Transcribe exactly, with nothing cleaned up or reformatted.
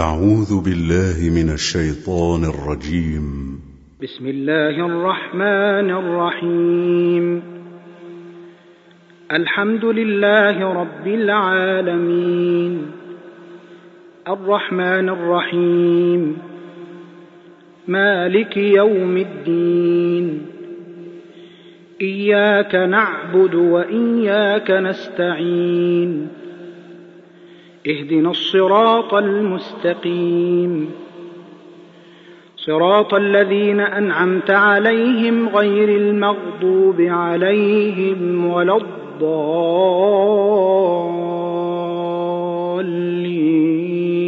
أعوذ بالله من الشيطان الرجيم. بسم الله الرحمن الرحيم. الحمد لله رب العالمين الرحمن الرحيم مالك يوم الدين. إياك نعبد وإياك نستعين. اهدنا الصراط المستقيم صراط الذين أنعمت عليهم غير المغضوب عليهم ولا الضالين.